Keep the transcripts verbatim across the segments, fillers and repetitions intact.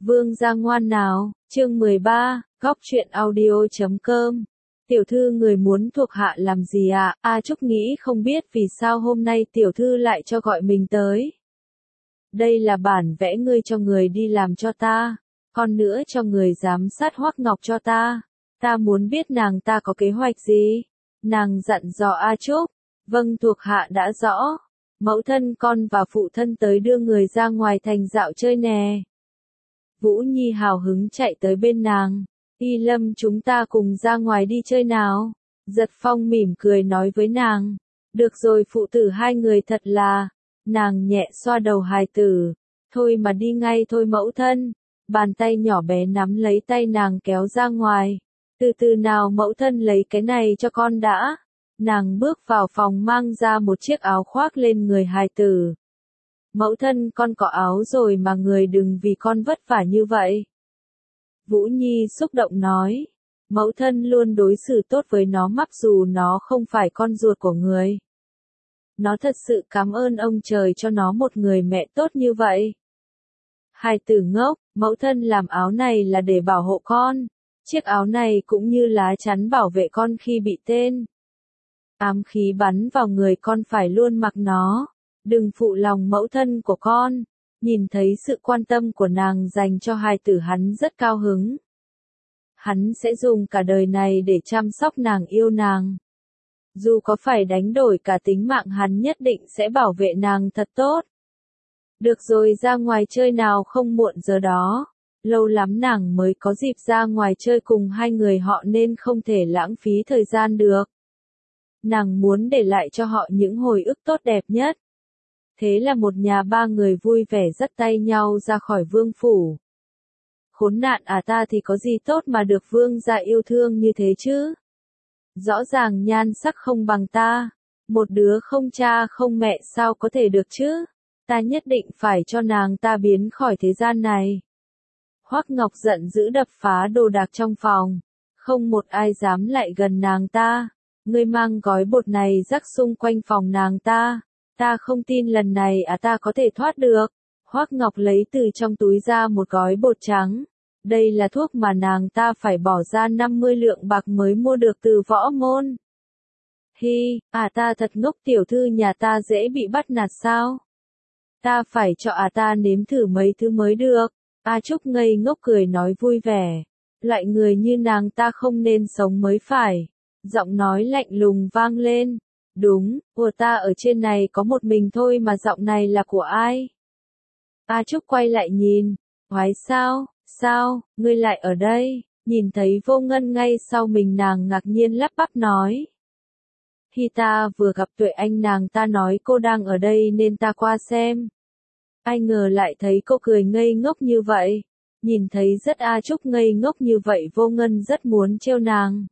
Vương gia ngoan nào, chương mười ba, góc truyện audio chấm com. Tiểu thư người muốn thuộc hạ làm gì ạ? À? A Trúc nghĩ không biết vì sao hôm nay tiểu thư lại cho gọi mình tới. Đây là bản vẽ ngươi cho người đi làm cho ta, còn nữa cho người giám sát Hoắc Ngọc cho ta. Ta muốn biết nàng ta có kế hoạch gì? Nàng dặn dò A Trúc. Vâng, thuộc hạ đã rõ. Mẫu thân con và phụ thân tới đưa người ra ngoài thành dạo chơi nè. Vũ Nhi hào hứng chạy tới bên nàng. Y Lâm, chúng ta cùng ra ngoài đi chơi nào. Giật Phong mỉm cười nói với nàng. Được rồi, phụ tử hai người thật là. Nàng nhẹ xoa đầu hài tử. Thôi mà đi ngay thôi mẫu thân. Bàn tay nhỏ bé nắm lấy tay nàng kéo ra ngoài. Từ từ nào mẫu thân, lấy cái này cho con đã. Nàng bước vào phòng mang ra một chiếc áo khoác lên người hài tử. Mẫu thân, con có áo rồi mà người đừng vì con vất vả như vậy. Vũ Nhi xúc động nói. Mẫu thân luôn đối xử tốt với nó mặc dù nó không phải con ruột của người. Nó thật sự cảm ơn ông trời cho nó một người mẹ tốt như vậy. Hài tử ngốc, mẫu thân làm áo này là để bảo hộ con. Chiếc áo này cũng như lá chắn bảo vệ con khi bị tên ám khí bắn vào người, con phải luôn mặc nó. Đừng phụ lòng mẫu thân của con. Nhìn thấy sự quan tâm của nàng dành cho hài tử, hắn rất cao hứng. Hắn sẽ dùng cả đời này để chăm sóc nàng, yêu nàng. Dù có phải đánh đổi cả tính mạng, hắn nhất định sẽ bảo vệ nàng thật tốt. Được rồi, ra ngoài chơi nào, không muộn giờ đó. Lâu lắm nàng mới có dịp ra ngoài chơi cùng hai người họ nên không thể lãng phí thời gian được. Nàng muốn để lại cho họ những hồi ức tốt đẹp nhất. Thế là một nhà ba người vui vẻ dắt tay nhau ra khỏi vương phủ. Khốn nạn à, ta thì có gì tốt mà được vương gia yêu thương như thế chứ? Rõ ràng nhan sắc không bằng ta. Một đứa không cha không mẹ sao có thể được chứ? Ta nhất định phải cho nàng ta biến khỏi thế gian này. Hoắc Ngọc giận dữ đập phá đồ đạc trong phòng. Không một ai dám lại gần nàng ta. Ngươi mang gói bột này rắc xung quanh phòng nàng ta. Ta không tin lần này à ta có thể thoát được. Hoắc Ngọc lấy từ trong túi ra một gói bột trắng. Đây là thuốc mà nàng ta phải bỏ ra năm mươi lượng bạc mới mua được từ võ môn. Hi, à ta thật ngốc, tiểu thư nhà ta dễ bị bắt nạt sao? Ta phải cho à ta nếm thử mấy thứ mới được. A Trúc ngây ngốc cười nói vui vẻ. Loại người như nàng ta không nên sống mới phải. Giọng nói lạnh lùng vang lên. Đúng, của ta ở trên này có một mình thôi mà giọng này là của ai? A Trúc quay lại nhìn. Hoái sao, sao, ngươi lại ở đây? Nhìn thấy Vô Ngân ngay sau mình, nàng ngạc nhiên lắp bắp nói. Khi ta vừa gặp Tuệ Anh, nàng ta nói cô đang ở đây nên ta qua xem. Ai ngờ lại thấy cô cười ngây ngốc như vậy. Nhìn thấy rất A Trúc ngây ngốc như vậy, Vô Ngân rất muốn trêu nàng.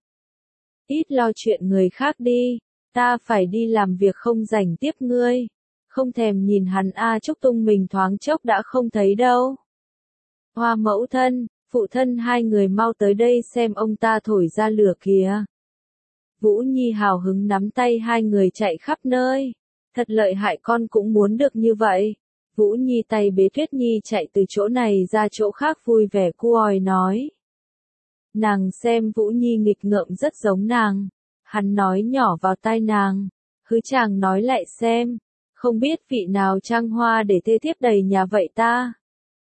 Ít lo chuyện người khác đi. Ta phải đi làm việc, không rảnh tiếp ngươi. Không thèm nhìn hắn, A Trúc tung mình thoáng chốc đã không thấy đâu. Hoa mẫu thân, phụ thân, hai người mau tới đây xem ông ta thổi ra lửa kìa. Vũ Nhi hào hứng nắm tay hai người chạy khắp nơi. Thật lợi hại, con cũng muốn được như vậy. Vũ Nhi tay bế Tuyết Nhi chạy từ chỗ này ra chỗ khác vui vẻ cu òi nói. Nàng xem Vũ Nhi nghịch ngợm rất giống nàng. Hắn nói nhỏ vào tai nàng. Hứ, chàng nói lại xem. Không biết vị nào trăng hoa để thê thiếp đầy nhà vậy ta?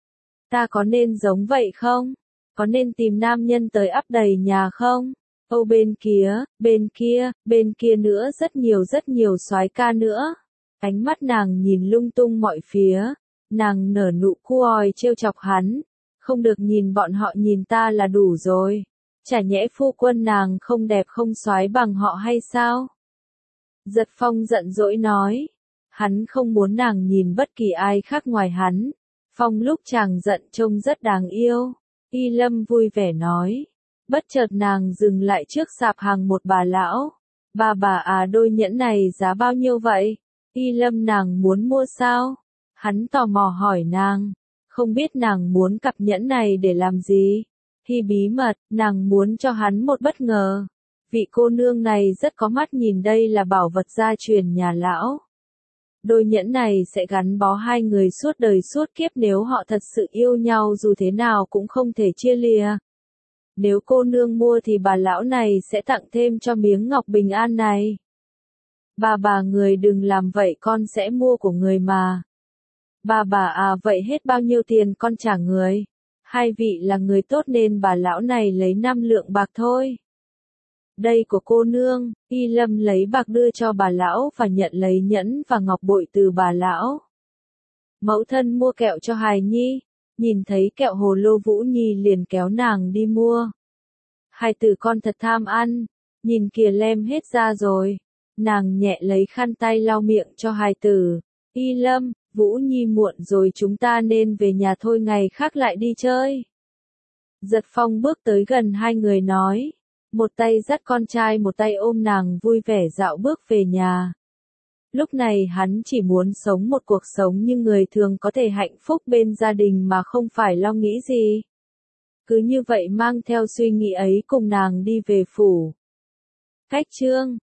Ta có nên giống vậy không? Có nên tìm nam nhân tới ắp đầy nhà không? Âu bên kia, bên kia, bên kia nữa, rất nhiều rất nhiều soái ca nữa. Ánh mắt nàng nhìn lung tung mọi phía. Nàng nở nụ cu òi trêu chọc hắn. Không được, nhìn bọn họ nhìn ta là đủ rồi. Chả nhẽ phu quân nàng không đẹp không soái bằng họ hay sao? Giật Phong giận dỗi nói. Hắn không muốn nàng nhìn bất kỳ ai khác ngoài hắn. Phong lúc chàng giận trông rất đáng yêu. Y Lâm vui vẻ nói. Bất chợt nàng dừng lại trước sạp hàng một bà lão. Bà bà à, đôi nhẫn này giá bao nhiêu vậy? Y Lâm, nàng muốn mua sao? Hắn tò mò hỏi nàng. Không biết nàng muốn cặp nhẫn này để làm gì? Hi, bí mật, nàng muốn cho hắn một bất ngờ. Vị cô nương này rất có mắt, nhìn đây là bảo vật gia truyền nhà lão. Đôi nhẫn này sẽ gắn bó hai người suốt đời suốt kiếp nếu họ thật sự yêu nhau dù thế nào cũng không thể chia lìa. Nếu cô nương mua thì bà lão này sẽ tặng thêm cho miếng ngọc bình an này. Bà bà người đừng làm vậy con sẽ mua của người mà. Bà bà à vậy hết bao nhiêu tiền con trả người. Hai vị là người tốt nên bà lão này lấy năm lượng bạc thôi. Đây của cô nương, Y Lâm lấy bạc đưa cho bà lão và nhận lấy nhẫn và ngọc bội từ bà lão. Mẫu thân mua kẹo cho hài nhi, nhìn thấy kẹo hồ lô Vũ Nhi liền kéo nàng đi mua. Hai tử con thật tham ăn, nhìn kìa lem hết ra rồi. Nàng nhẹ lấy khăn tay lau miệng cho hài tử. Y Lâm, Vũ Nhi muộn rồi chúng ta nên về nhà thôi ngày khác lại đi chơi. Giật Phong bước tới gần hai người nói. Một tay dắt con trai một tay ôm nàng vui vẻ dạo bước về nhà. Lúc này hắn chỉ muốn sống một cuộc sống như người thường có thể hạnh phúc bên gia đình mà không phải lo nghĩ gì. Cứ như vậy mang theo suy nghĩ ấy cùng nàng đi về phủ. Cách chương